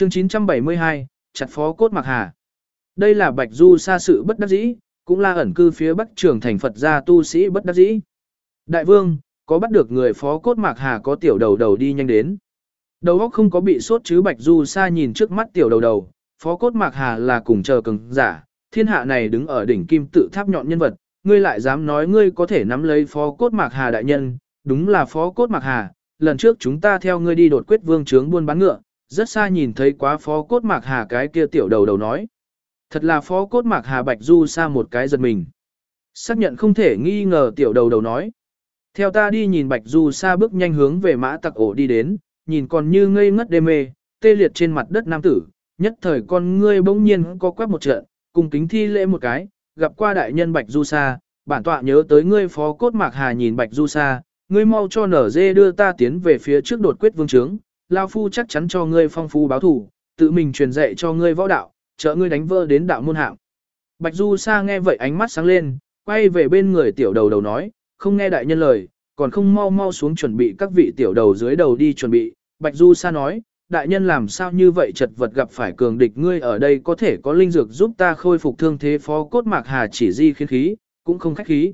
Chương 972, chặt Phó Cốt Mạc Hà. Đây là Bạch Du Sa sự bất đắc dĩ, cũng là ẩn cư phía Bắc Trường thành Phật gia tu sĩ bất đắc dĩ. Đại vương, có bắt được người Phó Cốt Mạc Hà có tiểu đầu đầu đi nhanh đến. Đầu óc không có bị sốt chứ Bạch Du Sa nhìn trước mắt tiểu đầu đầu, Phó Cốt Mạc Hà là cùng chờ cường giả, thiên hạ này đứng ở đỉnh kim tự tháp nhọn nhân vật, ngươi lại dám nói ngươi có thể nắm lấy Phó Cốt Mạc Hà đại nhân, đúng là Phó Cốt Mạc Hà, lần trước chúng ta theo ngươi đi đột quyết vương trướng buôn bán ngựa, rất xa nhìn thấy quá Phó Cốt Mạc Hà cái kia tiểu đầu đầu nói. Thật là Phó Cốt Mạc Hà. Bạch Du Sa một cái giật mình. Xác nhận không thể nghi ngờ tiểu đầu đầu nói. Theo ta đi. Nhìn Bạch Du Sa bước nhanh hướng về mã tặc ổ đi đến, nhìn còn như ngây ngất đê mê, tê liệt trên mặt đất nam tử, nhất thời con ngươi bỗng nhiên co quắp một trận, cùng kính thi lễ một cái, gặp qua đại nhân Bạch Du Sa, bản tọa nhớ tới ngươi Phó Cốt Mạc Hà. Nhìn Bạch Du Sa, ngươi mau cho nở dê đưa ta tiến về phía trước đột quyết vương trướng, lao phu chắc chắn cho ngươi phong phú báo thủ, tự mình truyền dạy cho ngươi võ đạo, trợ ngươi đánh vỡ đến đạo môn hạng. Bạch Du Sa nghe vậy ánh mắt sáng lên, quay về bên người tiểu đầu đầu nói, không nghe đại nhân lời, còn không mau mau xuống chuẩn bị các vị tiểu đầu dưới đầu đi chuẩn bị. Bạch Du Sa nói, đại nhân làm sao như vậy chật vật gặp phải cường địch, ngươi ở đây có thể có linh dược giúp ta khôi phục thương thế. Phó Cốt Mạc Hà chỉ di khiến khí, cũng không khách khí.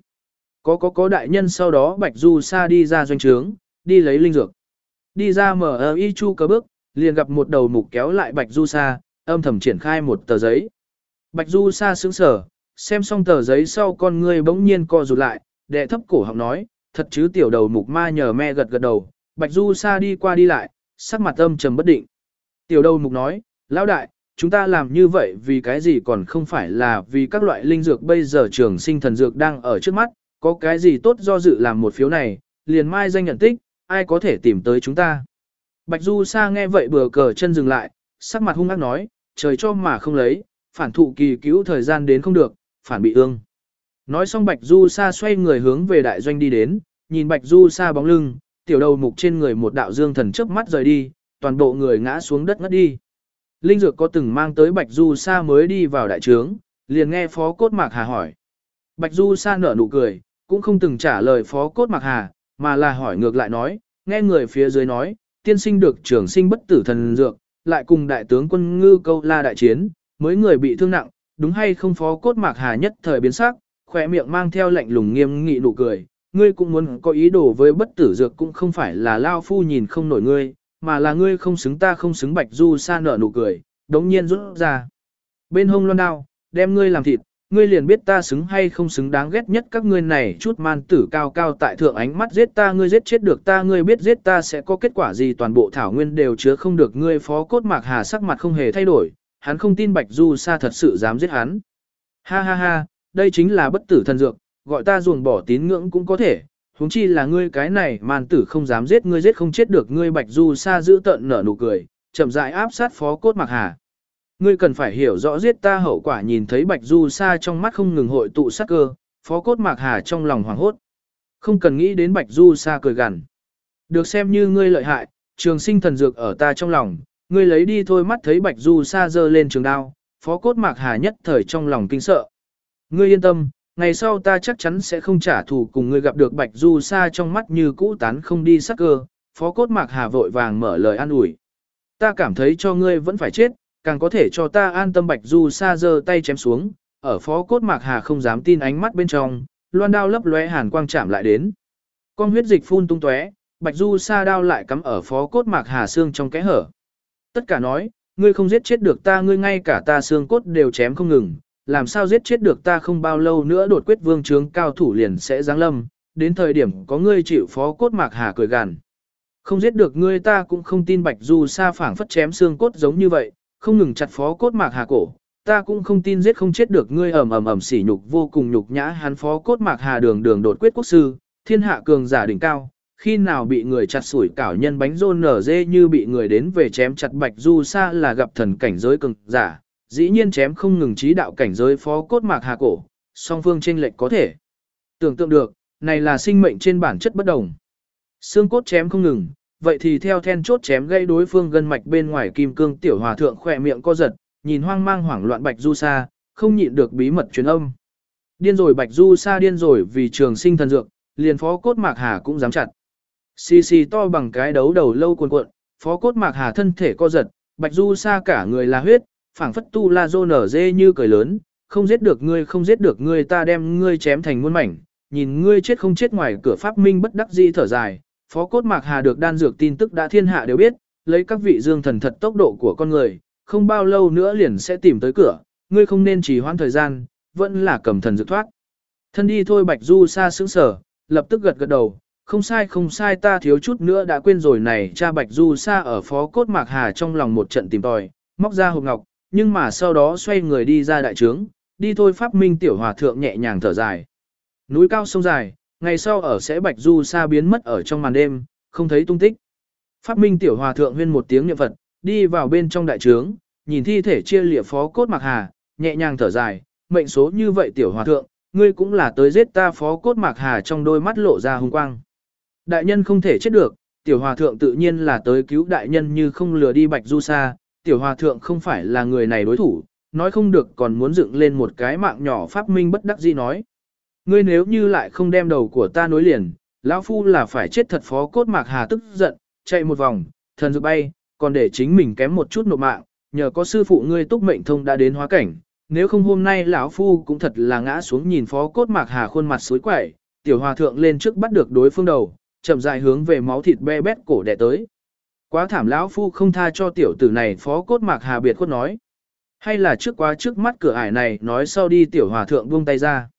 Có đại nhân. Sau đó Bạch Du Sa đi ra doanh trướng, đi lấy linh dược. Đi ra mở y chu cờ bước, liền gặp một đầu mục kéo lại Bạch Du Sa, âm thầm triển khai một tờ giấy. Bạch Du Sa sững sờ, xem xong tờ giấy sau con ngươi bỗng nhiên co rụt lại, đệ thấp cổ họng nói, thật chứ. Tiểu đầu mục ma nhờ me gật gật đầu. Bạch Du Sa đi qua đi lại, sắc mặt âm trầm bất định. Tiểu đầu mục nói, lão đại, chúng ta làm như vậy vì cái gì, còn không phải là vì các loại linh dược bây giờ trường sinh thần dược đang ở trước mắt, có cái gì tốt do dự làm một phiếu này, liền mai danh nhận tích, ai có thể tìm tới chúng ta. Bạch Du Sa nghe vậy bừa cờ chân dừng lại, sắc mặt hung ác nói, trời cho mà không lấy, phản thụ kỳ cứu thời gian đến không được, phản bị ương. Nói xong Bạch Du Sa xoay người hướng về đại doanh đi đến, nhìn Bạch Du Sa bóng lưng, tiểu đầu mục trên người một đạo dương thần chớp mắt rời đi, toàn bộ người ngã xuống đất ngất đi. Linh dược có từng mang tới Bạch Du Sa mới đi vào đại trướng, liền nghe Phó Cốt Mạc Hà hỏi. Bạch Du Sa nở nụ cười, cũng không từng trả lời Phó Cốt Mạc Hà, mà là hỏi ngược lại nói, nghe người phía dưới nói, tiên sinh được trường sinh bất tử thần dược, lại cùng đại tướng quân Ngư Câu La đại chiến, mới người bị thương nặng, đúng hay không? Phó Cốt Mạc Hà nhất thời biến sắc, khỏe miệng mang theo lạnh lùng nghiêm nghị nụ cười, ngươi cũng muốn có ý đồ với bất tử dược, cũng không phải là lao phu nhìn không nổi ngươi, mà là ngươi không xứng, ta không xứng. Bạch Du Sa nở nụ cười, đống nhiên rút ra bên hông loan đao, đem ngươi làm thịt, ngươi liền biết ta xứng hay không xứng. Đáng ghét nhất các ngươi này chút man tử cao cao tại thượng, ánh mắt giết ta, ngươi giết chết được ta, ngươi biết giết ta sẽ có kết quả gì, toàn bộ thảo nguyên đều chứa không được ngươi. Phó Cốt Mạc Hà sắc mặt không hề thay đổi, hắn không tin Bạch Du Sa thật sự dám giết hắn. Ha ha ha, đây chính là bất tử thần dược, gọi ta ruồng bỏ tín ngưỡng cũng có thể, huống chi là ngươi cái này man tử không dám giết, ngươi giết không chết được ngươi. Bạch Du Sa giữ tợn nở nụ cười, chậm rãi áp sát Phó Cốt Mạc Hà. Ngươi cần phải hiểu rõ giết ta hậu quả. Nhìn thấy Bạch Du Sa trong mắt không ngừng hội tụ sát cơ, Phó Cốt Mạc Hà trong lòng hoảng hốt. Không cần nghĩ đến. Bạch Du Sa cười gằn, được xem như ngươi lợi hại, trường sinh thần dược ở ta trong lòng, ngươi lấy đi thôi. Mắt thấy Bạch Du Sa giơ lên trường đao, Phó Cốt Mạc Hà nhất thời trong lòng kinh sợ. Ngươi yên tâm, ngày sau ta chắc chắn sẽ không trả thù cùng ngươi. Gặp được Bạch Du Sa trong mắt như cũ tán không đi sát cơ, Phó Cốt Mạc Hà vội vàng mở lời an ủi. Ta cảm thấy cho ngươi vẫn phải chết, càng có thể cho ta an tâm. Bạch Du Sa giơ tay chém xuống, ở Phó Cốt Mạc Hà không dám tin ánh mắt bên trong, loan đao lấp lóe hàn quang chạm lại đến. Con huyết dịch phun tung tóe, Bạch Du Sa đao lại cắm ở Phó Cốt Mạc Hà xương trong kẽ hở. Tất cả nói, ngươi không giết chết được ta, ngươi ngay cả ta xương cốt đều chém không ngừng, làm sao giết chết được ta? Không bao lâu nữa đột quyết vương trướng cao thủ liền sẽ giáng lâm, đến thời điểm có ngươi chịu. Phó Cốt Mạc Hà cười gằn, không giết được ngươi ta cũng không tin. Bạch Du Sa phảng phất chém xương cốt giống như vậy, không ngừng chặt Phó Cốt Mạc Hà cổ, ta cũng không tin giết không chết được ngươi. ầm sỉ nhục, vô cùng nhục nhã hắn. Phó Cốt Mạc Hà đường đường đột quyết quốc sư, thiên hạ cường giả đỉnh cao, khi nào bị người chặt sủi cảo nhân bánh rôn nở dê như bị người đến về chém chặt. Bạch Du Sa là gặp thần cảnh giới cường giả, dĩ nhiên chém không ngừng trí đạo cảnh giới Phó Cốt Mạc Hà cổ, song phương chênh lệch có thể tưởng tượng được, này là sinh mệnh trên bản chất bất đồng. Xương cốt chém không ngừng, vậy thì theo then chốt chém gây đối phương gân mạch bên ngoài kim cương. Tiểu hòa thượng khỏe miệng co giật, nhìn hoang mang hoảng loạn Bạch Du Sa, không nhịn được bí mật truyền âm. Điên rồi, Bạch Du Sa điên rồi, vì trường sinh thần dược, liền Phó Cốt Mạc Hà cũng dám chặt. Xì xì to bằng cái đấu đầu lâu cuồn cuộn, Phó Cốt Mạc Hà thân thể co giật, Bạch Du Sa cả người là huyết, phảng phất tu la dô nở dê như cười lớn, không giết được ngươi, không giết được ngươi, ta đem ngươi chém thành muôn mảnh, nhìn ngươi chết không chết ngoài cửa. Pháp Minh bất đắc dĩ thở dài, Phó Cốt Mạc Hà được đan dược tin tức đã thiên hạ đều biết, lấy các vị dương thần thật tốc độ của con người, không bao lâu nữa liền sẽ tìm tới cửa, ngươi không nên trì hoãn thời gian, vẫn là cầm thần dược thoát. Thân đi thôi. Bạch Du Sa sững sờ, lập tức gật gật đầu, không sai không sai, ta thiếu chút nữa đã quên rồi này. Cha Bạch Du Sa ở Phó Cốt Mạc Hà trong lòng một trận tìm tòi, móc ra hộp ngọc, nhưng mà sau đó xoay người đi ra đại trướng, đi thôi. Pháp Minh tiểu hòa thượng nhẹ nhàng thở dài. Núi cao sông dài, ngày sau ở sẽ Bạch Du Sa biến mất ở trong màn đêm, không thấy tung tích. Pháp Minh tiểu hòa thượng huyên một tiếng niệm Phật, đi vào bên trong đại trướng, nhìn thi thể chia lìa Phó Cốt Mạc Hà, nhẹ nhàng thở dài, mệnh số như vậy tiểu hòa thượng, ngươi cũng là tới giết ta. Phó Cốt Mạc Hà trong đôi mắt lộ ra hung quang. Đại nhân không thể chết được, tiểu hòa thượng tự nhiên là tới cứu đại nhân, như không lừa đi Bạch Du Sa, tiểu hòa thượng không phải là người này đối thủ, nói không được còn muốn dựng lên một cái mạng nhỏ. Pháp Minh bất đắc dĩ nói, ngươi nếu như lại không đem đầu của ta nối liền, lão phu là phải chết thật. Phó Cốt Mạc Hà tức giận, chạy một vòng, thần dược bay, còn để chính mình kém một chút nộp mạng, nhờ có sư phụ ngươi Túc Mệnh Thông đã đến hóa cảnh, nếu không hôm nay lão phu cũng thật là ngã xuống. Nhìn Phó Cốt Mạc Hà khuôn mặt xối quẩy, tiểu hòa thượng lên trước bắt được đối phương đầu, chậm rãi hướng về máu thịt be bét cổ đè tới. Quá thảm, lão phu không tha cho tiểu tử này. Phó Cốt Mạc Hà biệt khuất nói, hay là trước quá trước mắt cửa ải này nói sau đi. Tiểu hòa thượng buông tay ra,